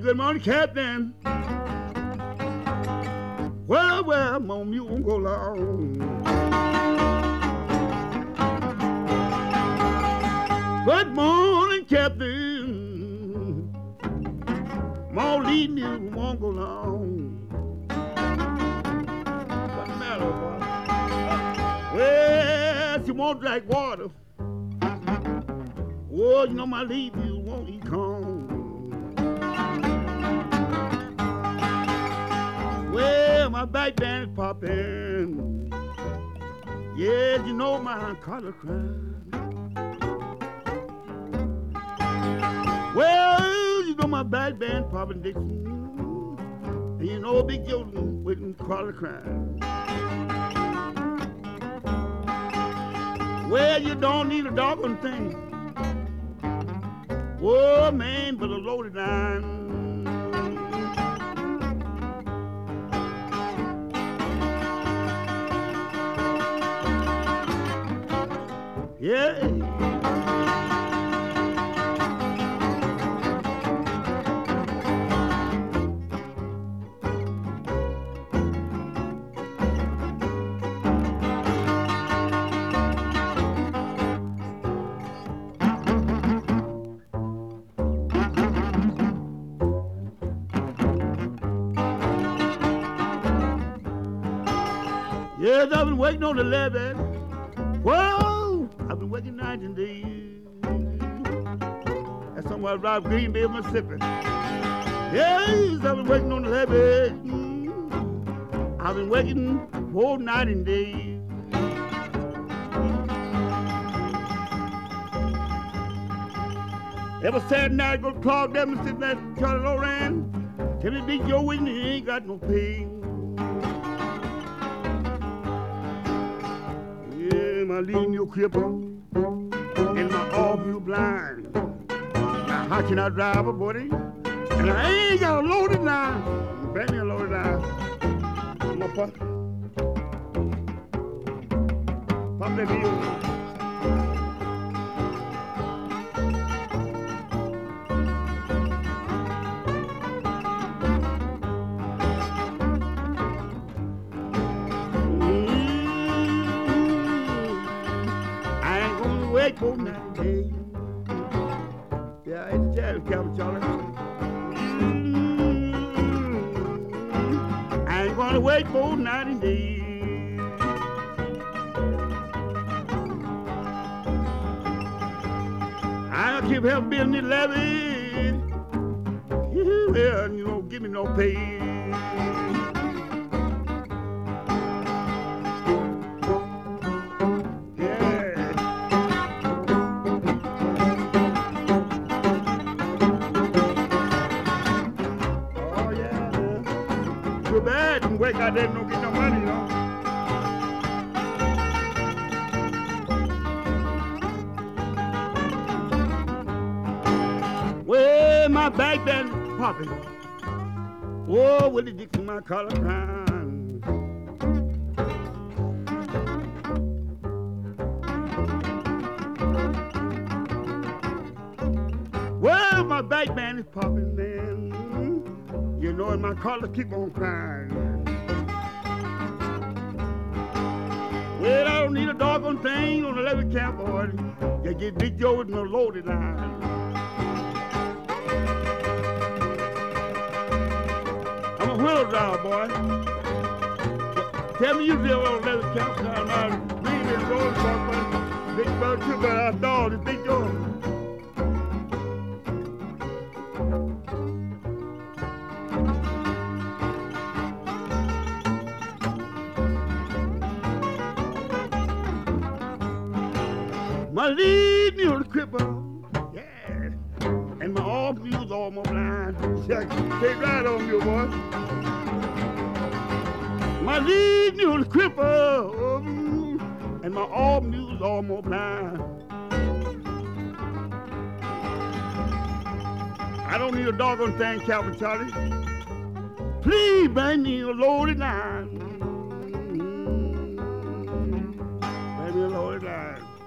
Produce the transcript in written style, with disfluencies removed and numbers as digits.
good morning, Captain. Well, mom, you won't go long. Good morning, Captain. Mom, leave me, you won't go long. What's the matter, boy? Well, she won't drink water. Oh, you know my leave you won't eat corn. Well, my back band is popping. Yeah, you know my collar crying. Well, you know my back band popping, Dixon. And you know Big Jordan with collar crying. Well, you don't need a doggone thing. Oh, man, but a loaded line. Yeah. Yes, I've been waiting on the levee. Whoa, I've been working night and day. That's somewhere around Green Bay, Mississippi. Yes, I've been working on the levee. I've been working whole night and day. Every Saturday night I go to Clark Devil and sit there at Charlie Loran. Tell me Big Joe Whitney, he ain't got no pay. My lean your cripple and my all-blue blind. Now how can I drive a buddy? And I ain't got a loaded line. Bring me a loaded line. Come on, pop. Pop that heel. For night day. Yeah, it's Charlie, Charlie. I ain't gonna wait for night and day. I'll keep helping building the levee. Well, you don't give me no pay. Bad and work out there and don't get no money, you know. Well, my back band popping. Oh, Willie Dixon, my collar crying. Well, my back band is popping, man. You know, and my collar keep on crying. Well, I don't need a doggone thing on the levee camp, boy. You get Big Joe with no loaded line. I'm a wheel driver, boy. Tell me you live on the levee camp, cause I'm really rolling for Big Bird, too, but I thought it's Big Joe. My lead mule cripple, yeah, and my arm mule's almost blind. Can't ride on you, boy. My lead mule cripple, and my arm mule's almost blind. I don't need a doggone thing, Calvin Charlie. Please bring me a loaded line. Bring me a loaded line.